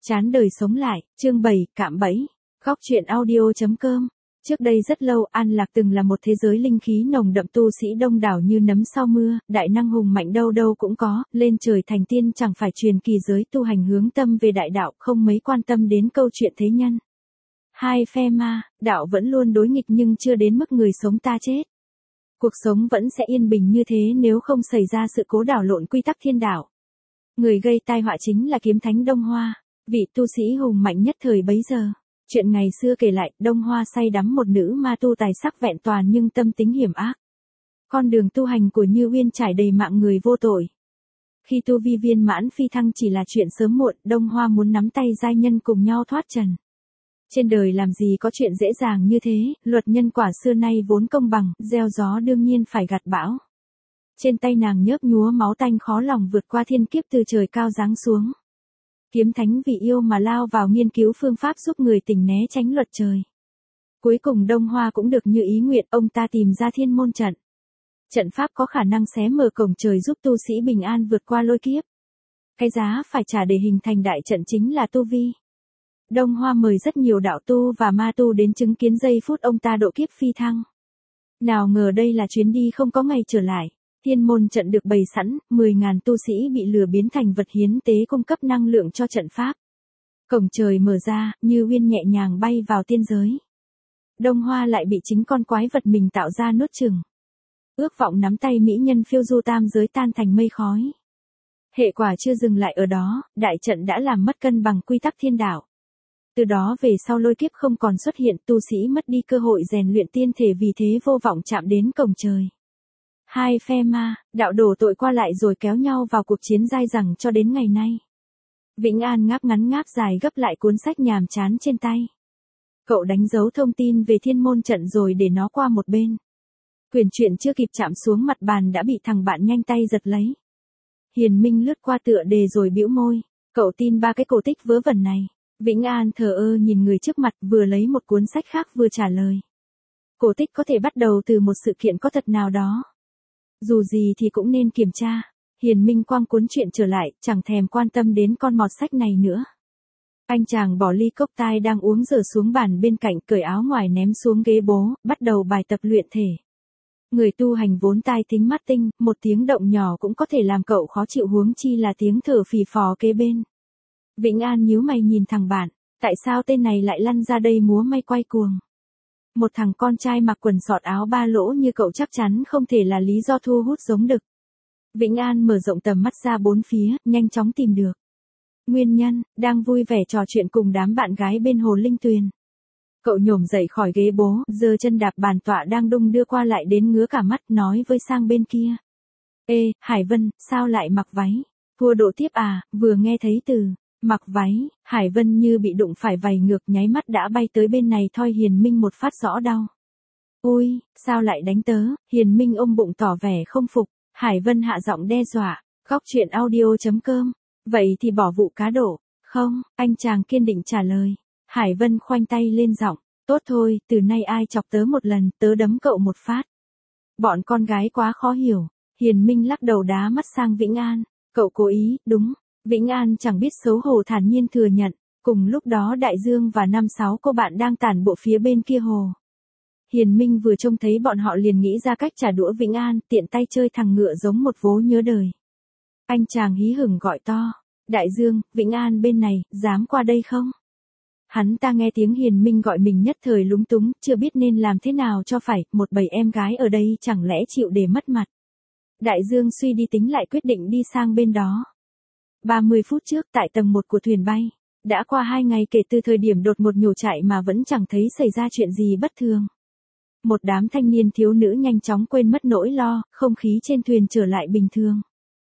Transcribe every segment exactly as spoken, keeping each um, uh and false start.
Chán đời sống lại, chương bảy, cạm bẫy. Góc truyện audio chấm com. Trước đây rất lâu, An Lạc từng là một thế giới linh khí nồng đậm, tu sĩ đông đảo như nấm sau mưa, đại năng hùng mạnh đâu đâu cũng có, lên trời thành tiên chẳng phải truyền kỳ giới tu hành hướng tâm về đại đạo, không mấy quan tâm đến câu chuyện thế nhân. Hai phe ma, đạo vẫn luôn đối nghịch nhưng chưa đến mức người sống ta chết. Cuộc sống vẫn sẽ yên bình như thế nếu không xảy ra sự cố đảo lộn quy tắc thiên đạo. Người gây tai họa chính là Kiếm Thánh Đông Hoa, vị tu sĩ hùng mạnh nhất thời bấy giờ. Chuyện ngày xưa kể lại, Đông Hoa say đắm một nữ ma tu tài sắc vẹn toàn nhưng tâm tính hiểm ác. Con đường tu hành của Như Uyên trải đầy mạng người vô tội. Khi tu vi viên mãn phi thăng chỉ là chuyện sớm muộn, Đông Hoa muốn nắm tay giai nhân cùng nhau thoát trần. Trên đời làm gì có chuyện dễ dàng như thế, luật nhân quả xưa nay vốn công bằng, gieo gió đương nhiên phải gặt bão. Trên tay nàng nhớp nhúa máu tanh khó lòng vượt qua thiên kiếp từ trời cao giáng xuống. Kiếm Thánh vì yêu mà lao vào nghiên cứu phương pháp giúp người tình né tránh luật trời. Cuối cùng Đông Hoa cũng được như ý nguyện, ông ta tìm ra thiên môn trận. Trận pháp có khả năng xé mở cổng trời giúp tu sĩ bình an vượt qua lôi kiếp. Cái giá phải trả để hình thành đại trận chính là tu vi. Đông Hoa mời rất nhiều đạo tu và ma tu đến chứng kiến giây phút ông ta độ kiếp phi thăng. Nào ngờ đây là chuyến đi không có ngày trở lại. Thiên môn trận được bày sẵn, mười ngàn tu sĩ bị lừa biến thành vật hiến tế cung cấp năng lượng cho trận pháp. Cổng trời mở ra, Như Uyên nhẹ nhàng bay vào tiên giới. Đông Hoa lại bị chính con quái vật mình tạo ra nuốt chửng. Ước vọng nắm tay mỹ nhân phiêu du tam giới tan thành mây khói. Hệ quả chưa dừng lại ở đó, đại trận đã làm mất cân bằng quy tắc thiên đạo. Từ đó về sau lôi kiếp không còn xuất hiện, tu sĩ mất đi cơ hội rèn luyện tiên thể vì thế vô vọng chạm đến cổng trời. Hai phe ma, đạo đổ tội qua lại rồi kéo nhau vào cuộc chiến dai dẳng cho đến ngày nay. Vĩnh An ngáp ngắn ngáp dài gấp lại cuốn sách nhàm chán trên tay. Cậu đánh dấu thông tin về thiên môn trận rồi để nó qua một bên. Quyển truyện chưa kịp chạm xuống mặt bàn đã bị thằng bạn nhanh tay giật lấy. Hiền Minh lướt qua tựa đề rồi bĩu môi. Cậu tin ba cái cổ tích vớ vẩn này. Vĩnh An thờ ơ nhìn người trước mặt, vừa lấy một cuốn sách khác vừa trả lời. Cổ tích có thể bắt đầu từ một sự kiện có thật nào đó. Dù gì thì cũng nên kiểm tra. Hiền Minh quăng cuốn truyện trở lại, chẳng thèm quan tâm đến con mọt sách này nữa. Anh chàng bỏ ly cốc tai đang uống rửa xuống bàn bên cạnh, cởi áo ngoài ném xuống ghế bố, bắt đầu bài tập luyện thể. Người tu hành vốn tai tính mắt tinh, một tiếng động nhỏ cũng có thể làm cậu khó chịu, huống chi là tiếng thở phì phò kế bên. Vĩnh An nhíu mày nhìn thằng bạn, tại sao tên này lại lăn ra đây múa may quay cuồng. Một thằng con trai mặc quần sọt áo ba lỗ như cậu chắc chắn không thể là lý do thu hút giống đực. Vĩnh An mở rộng tầm mắt ra bốn phía, nhanh chóng tìm được. Nguyên nhân, đang vui vẻ trò chuyện cùng đám bạn gái bên hồ Linh Tuyền. Cậu nhổm dậy khỏi ghế bố, giơ chân đạp bàn tọa đang đung đưa qua lại đến ngứa cả mắt, nói với sang bên kia. Ê, Hải Vân, sao lại mặc váy? Thua độ tiếp à, vừa nghe thấy từ mặc váy, Hải Vân như bị đụng phải vầy ngược, nháy mắt đã bay tới bên này thoi Hiền Minh một phát rõ đau. Ui, sao lại đánh tớ? Hiền Minh ôm bụng tỏ vẻ không phục. Hải Vân hạ giọng đe dọa. Góc truyện audio chấm com. Vậy thì bỏ vụ cá độ. Không, anh chàng kiên định trả lời. Hải Vân khoanh tay lên giọng. Tốt thôi, từ nay ai chọc tớ một lần, tớ đấm cậu một phát. Bọn con gái quá khó hiểu. Hiền Minh lắc đầu đá mắt sang Vĩnh An. Cậu cố ý, đúng. Vĩnh An chẳng biết xấu hổ thản nhiên thừa nhận. Cùng lúc đó Đại Dương và năm sáu cô bạn đang tản bộ phía bên kia hồ. Hiền Minh vừa trông thấy bọn họ liền nghĩ ra cách trả đũa Vĩnh An, tiện tay chơi thằng ngựa giống một vố nhớ đời. Anh chàng hí hửng gọi to. Đại Dương, Vĩnh An bên này, dám qua đây không? Hắn ta nghe tiếng Hiền Minh gọi mình nhất thời lúng túng, chưa biết nên làm thế nào cho phải, một bầy em gái ở đây chẳng lẽ chịu để mất mặt. Đại Dương suy đi tính lại quyết định đi sang bên đó. ba mươi phút trước tại tầng một của thuyền bay, đã qua hai ngày kể từ thời điểm đột ngột nhổ chạy mà vẫn chẳng thấy xảy ra chuyện gì bất thường. Một đám thanh niên thiếu nữ nhanh chóng quên mất nỗi lo, không khí trên thuyền trở lại bình thường.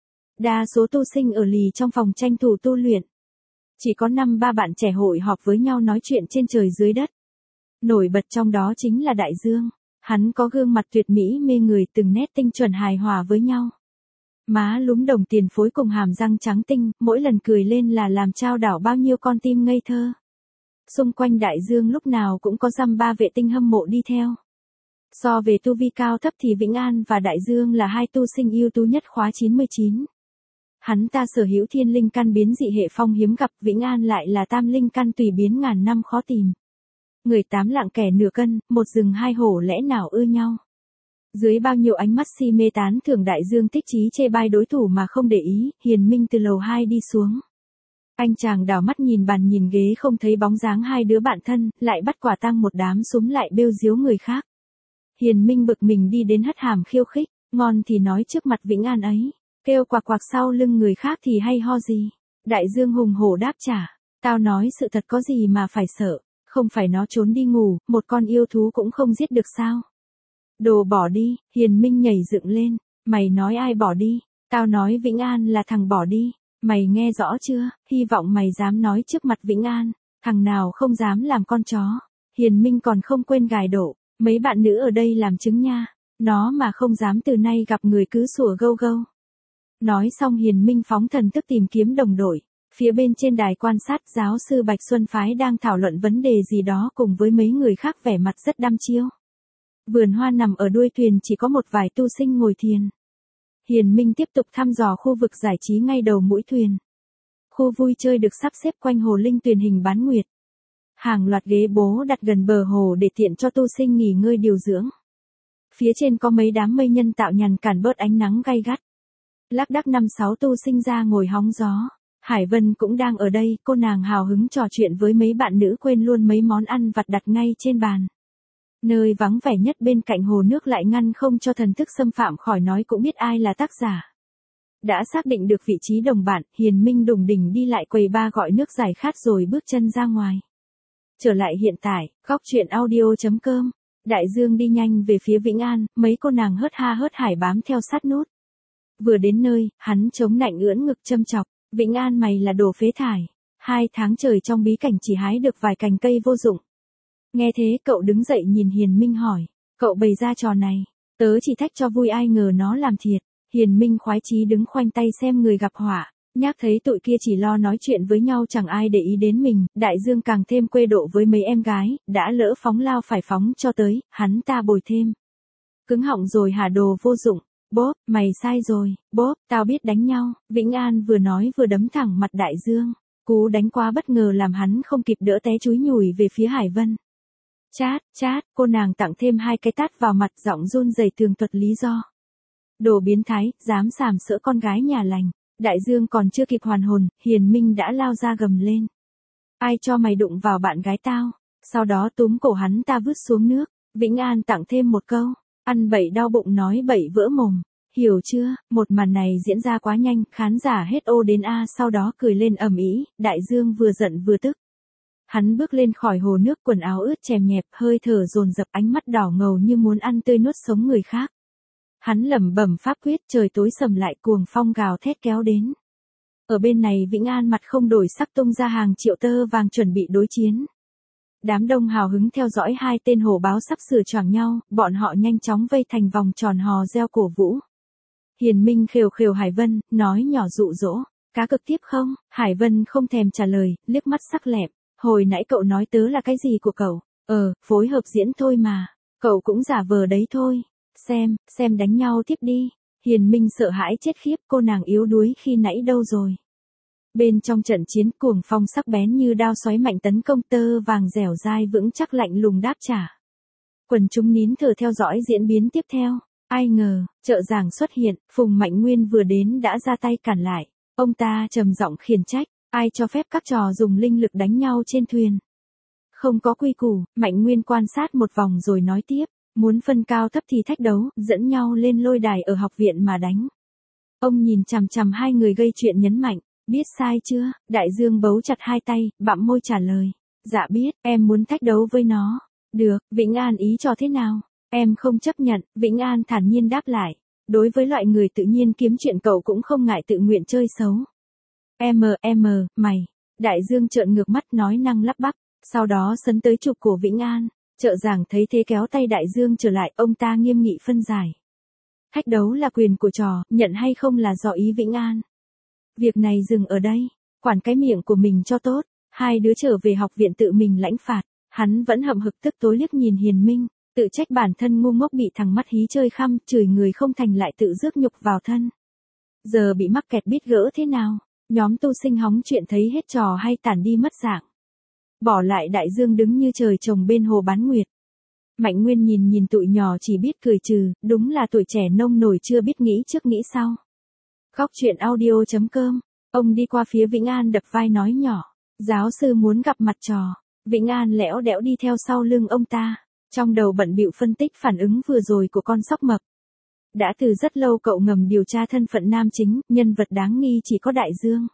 Đa số tu sinh ở lì trong phòng tranh thủ tu luyện. Chỉ có năm ba bạn trẻ hội họp với nhau nói chuyện trên trời dưới đất. Nổi bật trong đó chính là Đại Dương. Hắn có gương mặt tuyệt mỹ mê người, từng nét tinh chuẩn hài hòa với nhau. Má lúm đồng tiền phối cùng hàm răng trắng tinh, mỗi lần cười lên là làm trao đảo bao nhiêu con tim ngây thơ. Xung quanh Đại Dương lúc nào cũng có dăm ba vệ tinh hâm mộ đi theo. So về tu vi cao thấp thì Vĩnh An và Đại Dương là hai tu sinh ưu tú nhất khóa chín mươi chín. Hắn ta sở hữu thiên linh căn biến dị hệ phong hiếm gặp, Vĩnh An lại là tam linh căn tùy biến ngàn năm khó tìm. Người tám lạng kẻ nửa cân, một rừng hai hổ lẽ nào ưa nhau. Dưới bao nhiêu ánh mắt si mê tán thưởng, Đại Dương thích chí chê bai đối thủ mà không để ý, Hiền Minh từ lầu hai đi xuống. Anh chàng đảo mắt nhìn bàn nhìn ghế không thấy bóng dáng hai đứa bạn thân, lại bắt quả tang một đám súm lại bêu diếu người khác. Hiền Minh bực mình đi đến hất hàm khiêu khích, ngon thì nói trước mặt Vĩnh An ấy, kêu quạc quạc sau lưng người khác thì hay ho gì. Đại Dương hùng hổ đáp trả, tao nói sự thật có gì mà phải sợ, không phải nó trốn đi ngủ, một con yêu thú cũng không giết được sao. Đồ bỏ đi, Hiền Minh nhảy dựng lên, mày nói ai bỏ đi, tao nói Vĩnh An là thằng bỏ đi, mày nghe rõ chưa, hy vọng mày dám nói trước mặt Vĩnh An, thằng nào không dám làm con chó. Hiền Minh còn không quên gài độ, mấy bạn nữ ở đây làm chứng nha, nó mà không dám từ nay gặp người cứ sủa gâu gâu. Nói xong Hiền Minh phóng thần thức tìm kiếm đồng đội. Phía bên trên đài quan sát, giáo sư Bạch Xuân Phái đang thảo luận vấn đề gì đó cùng với mấy người khác vẻ mặt rất đăm chiêu. Vườn hoa nằm ở đuôi thuyền chỉ có một vài tu sinh ngồi thiền. Hiền Minh tiếp tục thăm dò khu vực giải trí ngay đầu mũi thuyền. Khu vui chơi được sắp xếp quanh hồ linh tuyền hình bán nguyệt. Hàng loạt ghế bố đặt gần bờ hồ để tiện cho tu sinh nghỉ ngơi điều dưỡng. Phía trên có mấy đám mây nhân tạo nhằn cản bớt ánh nắng gay gắt. Lác đác năm sáu tu sinh ra ngồi hóng gió. Hải Vân cũng đang ở đây, cô nàng hào hứng trò chuyện với mấy bạn nữ quên luôn mấy món ăn vặt đặt ngay trên bàn. Nơi vắng vẻ nhất bên cạnh hồ nước lại ngăn không cho thần thức xâm phạm, khỏi nói cũng biết ai là tác giả. Đã xác định được vị trí đồng bạn, Hiền Minh đùng đỉnh đi lại quầy ba gọi nước giải khát rồi bước chân ra ngoài. Trở lại hiện tại, góc truyện audio chấm com. Đại Dương đi nhanh về phía Vĩnh An, mấy cô nàng hớt ha hớt hải bám theo sát nút. Vừa đến nơi, hắn chống nạnh ưỡn ngực châm chọc, Vĩnh An mày là đồ phế thải. Hai tháng trời trong bí cảnh chỉ hái được vài cành cây vô dụng. Nghe thế cậu đứng dậy nhìn Hiền Minh hỏi, cậu bày ra trò này, tớ chỉ thách cho vui ai ngờ nó làm thiệt. Hiền Minh khoái chí đứng khoanh tay xem người gặp họa, nhác thấy tụi kia chỉ lo nói chuyện với nhau chẳng ai để ý đến mình, Đại Dương càng thêm quê độ với mấy em gái, đã lỡ phóng lao phải phóng cho tới, hắn ta bồi thêm. Cứng họng rồi hả đồ vô dụng, bốp, mày sai rồi, bốp, tao biết đánh nhau, Vĩnh An vừa nói vừa đấm thẳng mặt Đại Dương, cú đánh quá bất ngờ làm hắn không kịp đỡ té chúi nhùi về phía Hải Vân. Chát, chát, cô nàng tặng thêm hai cái tát vào mặt, giọng run rẩy tường thuật lý do. Đồ biến thái, dám sàm sỡ con gái nhà lành. Đại Dương còn chưa kịp hoàn hồn, Hiền Minh đã lao ra gầm lên. Ai cho mày đụng vào bạn gái tao? Sau đó túm cổ hắn ta vứt xuống nước. Vĩnh An tặng thêm một câu. Ăn bậy đau bụng nói bậy vỡ mồm. Hiểu chưa, một màn này diễn ra quá nhanh, khán giả hết ô đến a sau đó cười lên ầm ĩ. Đại Dương vừa giận vừa tức. Hắn bước lên khỏi hồ nước, quần áo ướt chèm nhẹp, hơi thở dồn dập, ánh mắt đỏ ngầu như muốn ăn tươi nuốt sống người khác. Hắn lẩm bẩm pháp quyết, trời tối sầm lại, cuồng phong gào thét kéo đến. Ở bên này Vĩnh An mặt không đổi sắc tung ra hàng triệu tơ vàng chuẩn bị đối chiến. Đám đông hào hứng theo dõi hai tên hổ báo sắp sửa choảng nhau, bọn họ nhanh chóng vây thành vòng tròn hò reo cổ vũ. Hiền Minh khều khều Hải Vân, nói nhỏ dụ dỗ, cá cực tiếp không? Hải Vân không thèm trả lời, liếc mắt sắc lẹm, hồi nãy cậu nói tớ là cái gì của cậu? Ờ, phối hợp diễn thôi mà, cậu cũng giả vờ đấy thôi. Xem, xem đánh nhau tiếp đi. Hiền Minh sợ hãi chết khiếp, cô nàng yếu đuối khi nãy đâu rồi. Bên trong trận chiến, cuồng phong sắc bén như đao xoáy mạnh tấn công, tơ vàng dẻo dai vững chắc lạnh lùng đáp trả. Quần chúng nín thở theo dõi diễn biến tiếp theo. Ai ngờ, trợ giảng xuất hiện, Phùng Mạnh Nguyên vừa đến đã ra tay cản lại. Ông ta trầm giọng khiển trách, ai cho phép các trò dùng linh lực đánh nhau trên thuyền? Không có quy củ. Mạnh Nguyên quan sát một vòng rồi nói tiếp. Muốn phân cao thấp thì thách đấu, dẫn nhau lên lôi đài ở học viện mà đánh. Ông nhìn chằm chằm hai người gây chuyện nhấn mạnh, biết sai chưa? Đại Dương bấu chặt hai tay, bặm môi trả lời. Dạ biết, em muốn thách đấu với nó. Được, Vĩnh An ý cho thế nào? Em không chấp nhận, Vĩnh An thản nhiên đáp lại. Đối với loại người tự nhiên kiếm chuyện cậu cũng không ngại tự nguyện chơi xấu. Em, em, mày. Đại Dương trợn ngược mắt nói năng lắp bắp, sau đó sấn tới chụp cổ Vĩnh An. Trợ giảng thấy thế kéo tay Đại Dương trở lại, ông ta nghiêm nghị phân giải. Thách đấu là quyền của trò, nhận hay không là do ý Vĩnh An. Việc này dừng ở đây, quản cái miệng của mình cho tốt, hai đứa trở về học viện tự mình lãnh phạt. Hắn vẫn hậm hực tức tối liếc nhìn Hiền Minh, tự trách bản thân ngu ngốc bị thằng mắt hí chơi khăm, chửi người không thành lại tự rước nhục vào thân. Giờ bị mắc kẹt biết gỡ thế nào, nhóm tu sinh hóng chuyện thấy hết trò hay tản đi mất dạng. Bỏ lại đại dương đứng như trời trồng bên hồ bán nguyệt. Mạnh Nguyên nhìn nhìn tụi nhỏ chỉ biết cười trừ, đúng là tuổi trẻ nông nổi chưa biết nghĩ trước nghĩ sau. Khóc chuyện audio chấm com, ông đi qua phía Vĩnh An đập vai nói nhỏ, giáo sư muốn gặp mặt trò. Vĩnh An lẽo đẽo đi theo sau lưng ông ta, trong đầu bận bịu phân tích phản ứng vừa rồi của con sóc mập. Đã từ rất lâu cậu ngầm điều tra thân phận nam chính, nhân vật đáng nghi chỉ có Đại Dương.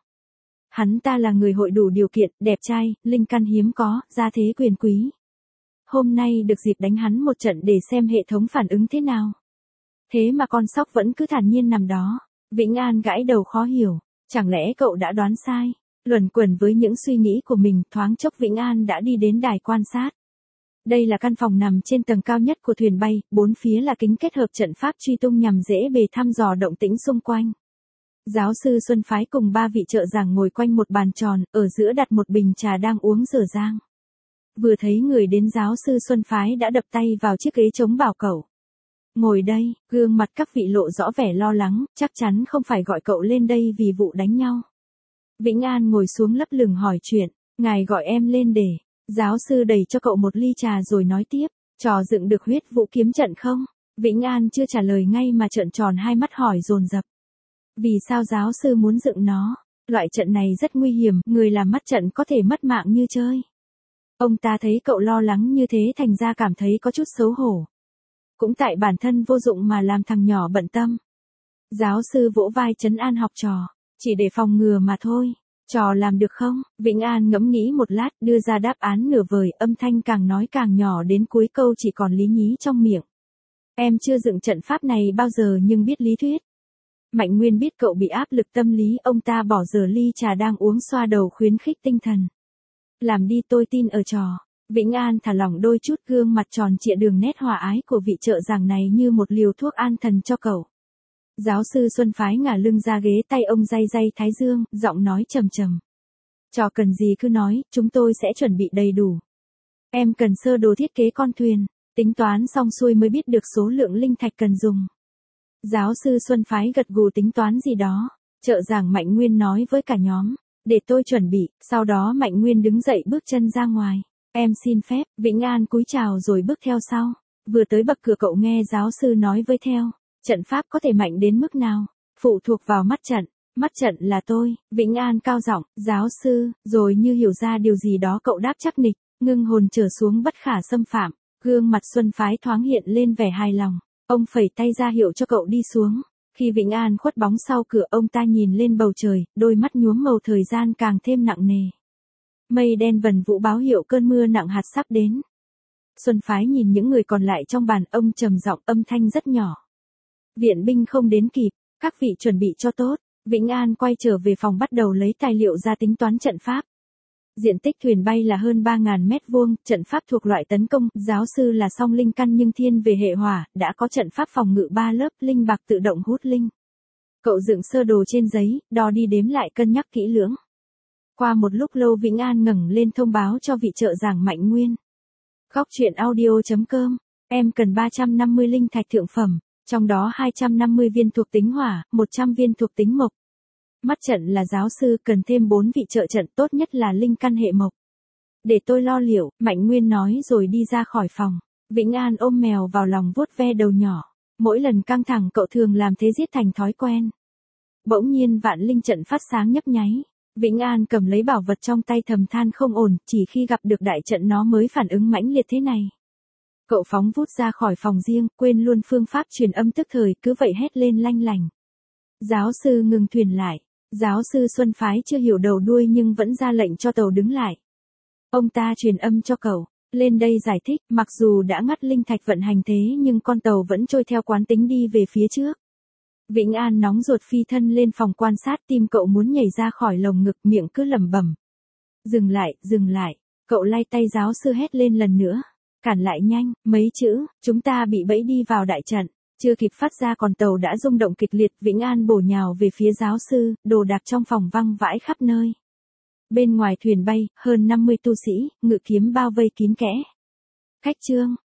Hắn ta là người hội đủ điều kiện, đẹp trai, linh căn hiếm có, gia thế quyền quý. Hôm nay được dịp đánh hắn một trận để xem hệ thống phản ứng thế nào. Thế mà con sóc vẫn cứ thản nhiên nằm đó. Vĩnh An gãi đầu khó hiểu, chẳng lẽ cậu đã đoán sai? Luẩn quẩn với những suy nghĩ của mình, thoáng chốc Vĩnh An đã đi đến đài quan sát. Đây là căn phòng nằm trên tầng cao nhất của thuyền bay, bốn phía là kính kết hợp trận pháp truy tung nhằm dễ bề thăm dò động tĩnh xung quanh. Giáo sư Xuân Phái cùng ba vị trợ giảng ngồi quanh một bàn tròn, ở giữa đặt một bình trà đang uống dở dang. Vừa thấy người đến giáo sư Xuân Phái đã đập tay vào chiếc ghế trống bảo cậu. Ngồi đây, gương mặt các vị lộ rõ vẻ lo lắng, chắc chắn không phải gọi cậu lên đây vì vụ đánh nhau. Vĩnh An ngồi xuống lấp lửng hỏi chuyện, ngài gọi em lên để, giáo sư đẩy cho cậu một ly trà rồi nói tiếp, trò dựng được huyết vũ kiếm trận không? Vĩnh An chưa trả lời ngay mà trợn tròn hai mắt hỏi dồn dập. Vì sao giáo sư muốn dựng nó? Loại trận này rất nguy hiểm, người làm mất trận có thể mất mạng như chơi. Ông ta thấy cậu lo lắng như thế thành ra cảm thấy có chút xấu hổ. Cũng tại bản thân vô dụng mà làm thằng nhỏ bận tâm. Giáo sư vỗ vai trấn an học trò, chỉ để phòng ngừa mà thôi. Trò làm được không? Vĩnh An ngẫm nghĩ một lát, đưa ra đáp án nửa vời, âm thanh càng nói càng nhỏ đến cuối câu chỉ còn lý nhí trong miệng. Em chưa dựng trận pháp này bao giờ nhưng biết lý thuyết. Mạnh Nguyên biết cậu bị áp lực tâm lý, ông ta bỏ dở ly trà đang uống xoa đầu khuyến khích tinh thần. Làm đi, tôi tin ở trò. Vĩnh An thả lỏng đôi chút, gương mặt tròn trịa đường nét hòa ái của vị trợ giảng này như một liều thuốc an thần cho cậu. Giáo sư Xuân Phái ngả lưng ra ghế, tay ông day day thái dương, giọng nói trầm trầm. Trò cần gì cứ nói, chúng tôi sẽ chuẩn bị đầy đủ. Em cần sơ đồ thiết kế con thuyền, tính toán xong xuôi mới biết được số lượng linh thạch cần dùng. Giáo sư Xuân Phái gật gù tính toán gì đó. Trợ giảng Mạnh Nguyên nói với cả nhóm, để tôi chuẩn bị, sau đó Mạnh Nguyên đứng dậy bước chân ra ngoài. Em xin phép, Vĩnh An cúi chào rồi bước theo sau. Vừa tới bậc cửa cậu nghe giáo sư nói với theo, trận pháp có thể mạnh đến mức nào, phụ thuộc vào mắt trận, mắt trận là tôi. Vĩnh An cao giọng, giáo sư, rồi như hiểu ra điều gì đó cậu đáp chắc nịch, ngưng hồn trở xuống bất khả xâm phạm. Gương mặt Xuân Phái thoáng hiện lên vẻ hài lòng, ông phẩy tay ra hiệu cho cậu đi xuống. Khi Vĩnh An khuất bóng sau cửa, ông ta nhìn lên bầu trời, đôi mắt nhuốm màu thời gian càng thêm nặng nề. Mây đen vần vũ báo hiệu cơn mưa nặng hạt sắp đến. Xuân Phái nhìn những người còn lại trong bàn, ông trầm giọng, âm thanh rất nhỏ. Viện binh không đến kịp, các vị chuẩn bị cho tốt. Vĩnh An quay trở về phòng bắt đầu lấy tài liệu ra tính toán trận pháp. Diện tích thuyền bay là hơn ba nghìn mét vuông, trận pháp thuộc loại tấn công, giáo sư là song linh căn nhưng thiên về hệ hỏa, đã có trận pháp phòng ngự ba lớp, linh bạc tự động hút linh. Cậu dựng sơ đồ trên giấy, đo đi đếm lại cân nhắc kỹ lưỡng. Qua một lúc lâu Vĩnh An ngẩng lên thông báo cho vị trợ giảng Mạnh Nguyên. Khóc chuyện audio chấm com, em cần ba trăm năm mươi linh thạch thượng phẩm, trong đó hai trăm năm mươi viên thuộc tính hỏa, một trăm viên thuộc tính mộc. Mắt trận là giáo sư cần thêm bốn vị trợ trận, tốt nhất là linh căn hệ mộc. Để tôi lo liệu, Mạnh Nguyên nói rồi đi ra khỏi phòng. Vĩnh An ôm mèo vào lòng vuốt ve đầu nhỏ. Mỗi lần căng thẳng cậu thường làm thế giết thành thói quen. Bỗng nhiên vạn linh trận phát sáng nhấp nháy. Vĩnh An cầm lấy bảo vật trong tay thầm than không ổn, chỉ khi gặp được đại trận nó mới phản ứng mãnh liệt thế này. Cậu phóng vút ra khỏi phòng riêng, quên luôn phương pháp truyền âm tức thời, cứ vậy hét lên lanh lành. Giáo sư ngừng thuyền lại. Giáo sư Xuân Phái chưa hiểu đầu đuôi nhưng vẫn ra lệnh cho tàu đứng lại. Ông ta truyền âm cho cậu, lên đây giải thích, mặc dù đã ngắt linh thạch vận hành thế nhưng con tàu vẫn trôi theo quán tính đi về phía trước. Vĩnh An nóng ruột phi thân lên phòng quan sát, tim cậu muốn nhảy ra khỏi lồng ngực, miệng cứ lẩm bẩm. Dừng lại, dừng lại, cậu lay tay giáo sư hét lên lần nữa. Cản lại nhanh, mấy chữ, chúng ta bị bẫy đi vào đại trận. Chưa kịp phát ra còn tàu đã rung động kịch liệt, Vĩnh An bổ nhào về phía giáo sư, đồ đạc trong phòng văng vãi khắp nơi. Bên ngoài thuyền bay, hơn năm mươi tu sĩ, ngự kiếm bao vây kín kẽ. Khách trương,